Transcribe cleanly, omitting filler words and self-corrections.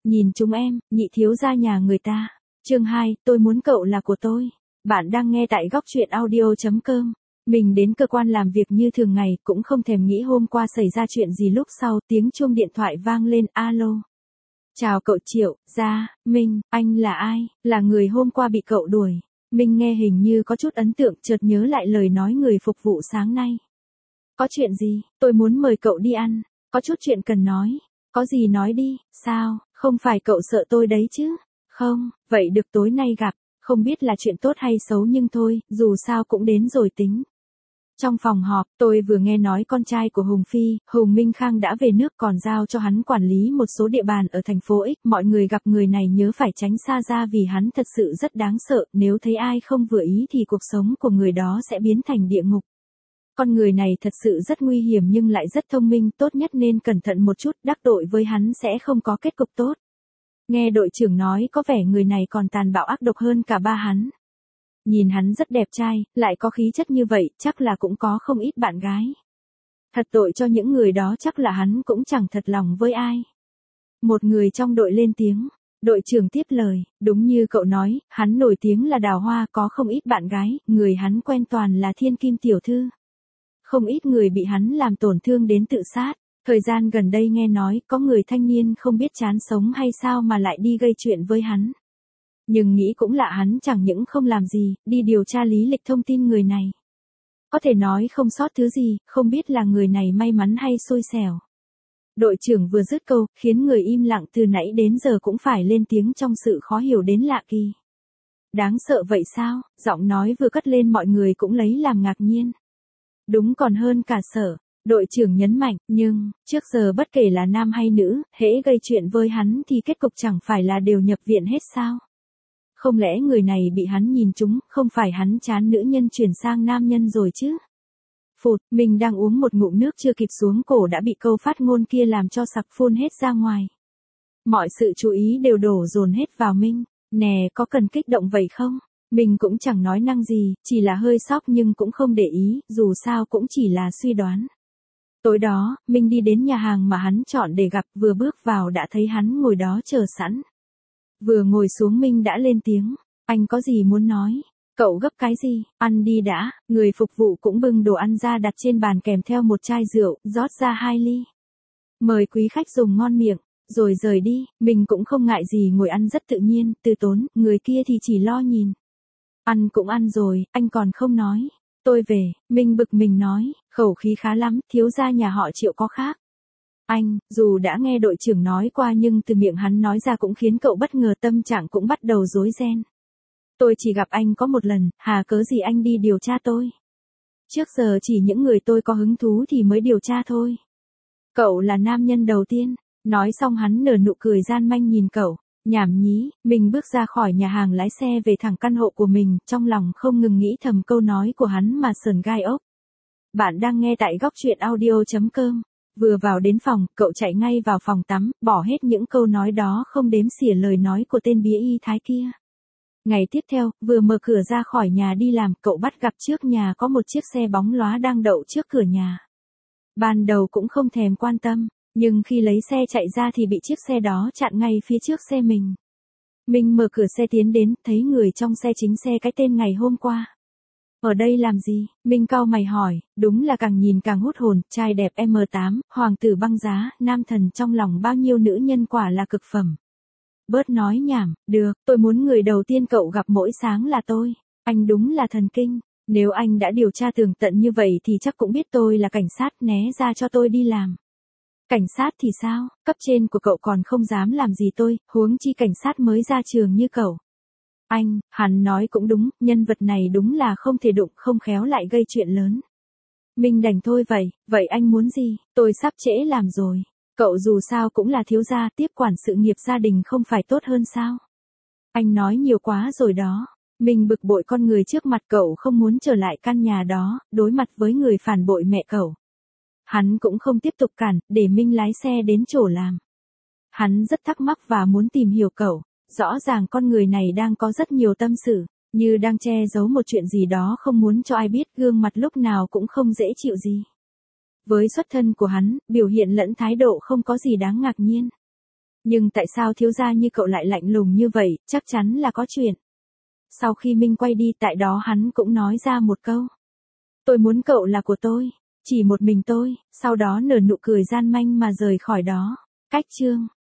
Nhìn chúng em, nhị thiếu gia nhà người ta. Chương 2, tôi muốn cậu là của tôi. Bạn đang nghe tại góc truyện audio.com. Mình đến cơ quan làm việc như thường ngày, cũng không thèm nghĩ hôm qua xảy ra chuyện gì. Lúc sau tiếng chuông điện thoại vang lên. Alo. Chào cậu Triệu, Minh, anh là ai? Là người hôm qua bị cậu đuổi. Minh nghe hình như có chút ấn tượng, chợt nhớ lại lời nói người phục vụ sáng nay. Có chuyện gì? Tôi muốn mời cậu đi ăn. Có chút chuyện cần nói. Có gì nói đi, sao? Không phải cậu sợ tôi đấy chứ? Không, vậy được tối nay gặp. Không biết là chuyện tốt hay xấu nhưng thôi, dù sao cũng đến rồi tính. Trong phòng họp, tôi vừa nghe nói con trai của Hùng Phi, Hùng Minh Khang đã về nước, còn giao cho hắn quản lý một số địa bàn ở thành phố X. Mọi người gặp người này nhớ phải tránh xa ra vì hắn thật sự rất đáng sợ, nếu thấy ai không vừa ý thì cuộc sống của người đó sẽ biến thành địa ngục. Con người này thật sự rất nguy hiểm nhưng lại rất thông minh, tốt nhất nên cẩn thận một chút, đắc tội với hắn sẽ không có kết cục tốt. Nghe đội trưởng nói có vẻ người này còn tàn bạo ác độc hơn cả ba hắn. Nhìn hắn rất đẹp trai, lại có khí chất như vậy, chắc là cũng có không ít bạn gái. Thật tội cho những người đó, chắc là hắn cũng chẳng thật lòng với ai. Một người trong đội lên tiếng. Đội trưởng tiếp lời, đúng như cậu nói, hắn nổi tiếng là đào hoa, có không ít bạn gái, người hắn quen toàn là thiên kim tiểu thư. Không ít người bị hắn làm tổn thương đến tự sát. Thời gian gần đây nghe nói có người thanh niên không biết chán sống hay sao mà lại đi gây chuyện với hắn. Nhưng nghĩ cũng lạ, hắn chẳng những không làm gì, đi điều tra lý lịch thông tin người này. Có thể nói không sót thứ gì, không biết là người này may mắn hay xui xẻo. Đội trưởng vừa dứt câu, khiến người im lặng từ nãy đến giờ cũng phải lên tiếng trong sự khó hiểu đến lạ kỳ. Đáng sợ vậy sao? Giọng nói vừa cất lên mọi người cũng lấy làm ngạc nhiên. Đúng, còn hơn cả sợ. Đội trưởng nhấn mạnh, nhưng, trước giờ bất kể là nam hay nữ, hễ gây chuyện với hắn thì kết cục chẳng phải là đều nhập viện hết sao? Không lẽ người này bị hắn nhìn trúng, không phải hắn chán nữ nhân chuyển sang nam nhân rồi chứ? Phụt, mình đang uống một ngụm nước chưa kịp xuống cổ đã bị câu phát ngôn kia làm cho sặc phun hết ra ngoài. Mọi sự chú ý đều đổ dồn hết vào Minh. Nè, có cần kích động vậy không? Mình cũng chẳng nói năng gì, chỉ là hơi sốc nhưng cũng không để ý, dù sao cũng chỉ là suy đoán. Tối đó, Minh đi đến nhà hàng mà hắn chọn để gặp, vừa bước vào đã thấy hắn ngồi đó chờ sẵn. Vừa ngồi xuống Minh đã lên tiếng, anh có gì muốn nói? Cậu gấp cái gì? Ăn đi đã. Người phục vụ cũng bưng đồ ăn ra đặt trên bàn kèm theo một chai rượu, rót ra 2 ly. Mời quý khách dùng ngon miệng, rồi rời đi. Mình cũng không ngại gì, ngồi ăn rất tự nhiên, từ tốn, người kia thì chỉ lo nhìn. Ăn cũng ăn rồi, anh còn không nói. Tôi về, Minh bực mình nói, khẩu khí khá lắm, thiếu gia nhà họ Triệu có khác. Anh, dù đã nghe đội trưởng nói qua nhưng từ miệng hắn nói ra cũng khiến cậu bất ngờ, tâm trạng cũng bắt đầu rối ren. Tôi chỉ gặp anh có một lần, hà cớ gì anh đi điều tra tôi? Trước giờ chỉ những người tôi có hứng thú thì mới điều tra thôi. Cậu là nam nhân đầu tiên. Nói xong hắn nở nụ cười gian manh nhìn cậu. Nhảm nhí. Mình bước ra khỏi nhà hàng lái xe về thẳng căn hộ của mình, trong lòng không ngừng nghĩ thầm câu nói của hắn mà sờn gai ốc. Bạn đang nghe tại góc truyện audio.com. Vừa vào đến phòng, cậu chạy ngay vào phòng tắm, bỏ hết những câu nói đó không đếm xỉa lời nói của tên bía y thái kia. Ngày tiếp theo, vừa mở cửa ra khỏi nhà đi làm, cậu bắt gặp trước nhà có một chiếc xe bóng lóa đang đậu trước cửa nhà. Ban đầu cũng không thèm quan tâm, nhưng khi lấy xe chạy ra thì bị chiếc xe đó chặn ngay phía trước xe mình. Mình mở cửa xe tiến đến, thấy người trong xe chính xe cái tên ngày hôm qua. Ở đây làm gì? Minh cau mày hỏi, đúng là càng nhìn càng hút hồn, trai đẹp M8, hoàng tử băng giá, nam thần trong lòng bao nhiêu nữ nhân, quả là cực phẩm. Bớt nói nhảm, được, tôi muốn người đầu tiên cậu gặp mỗi sáng là tôi. Anh đúng là thần kinh, nếu anh đã điều tra tường tận như vậy thì chắc cũng biết tôi là cảnh sát, né ra cho tôi đi làm. Cảnh sát thì sao, cấp trên của cậu còn không dám làm gì tôi, huống chi cảnh sát mới ra trường như cậu. Anh, hắn nói cũng đúng, nhân vật này đúng là không thể đụng, không khéo lại gây chuyện lớn. Mình đành thôi vậy anh muốn gì, tôi sắp trễ làm rồi. Cậu dù sao cũng là thiếu gia, tiếp quản sự nghiệp gia đình không phải tốt hơn sao? Anh nói nhiều quá rồi đó. Mình bực bội con người trước mặt cậu không muốn trở lại căn nhà đó, đối mặt với người phản bội mẹ cậu. Hắn cũng không tiếp tục cản, để Minh lái xe đến chỗ làm. Hắn rất thắc mắc và muốn tìm hiểu cậu. Rõ ràng con người này đang có rất nhiều tâm sự, như đang che giấu một chuyện gì đó không muốn cho ai biết, gương mặt lúc nào cũng không dễ chịu gì. Với xuất thân của hắn, biểu hiện lẫn thái độ không có gì đáng ngạc nhiên. Nhưng tại sao thiếu gia như cậu lại lạnh lùng như vậy, chắc chắn là có chuyện. Sau khi Minh quay đi tại đó hắn cũng nói ra một câu. Tôi muốn cậu là của tôi, chỉ một mình tôi, sau đó nở nụ cười gian manh mà rời khỏi đó. Cách chương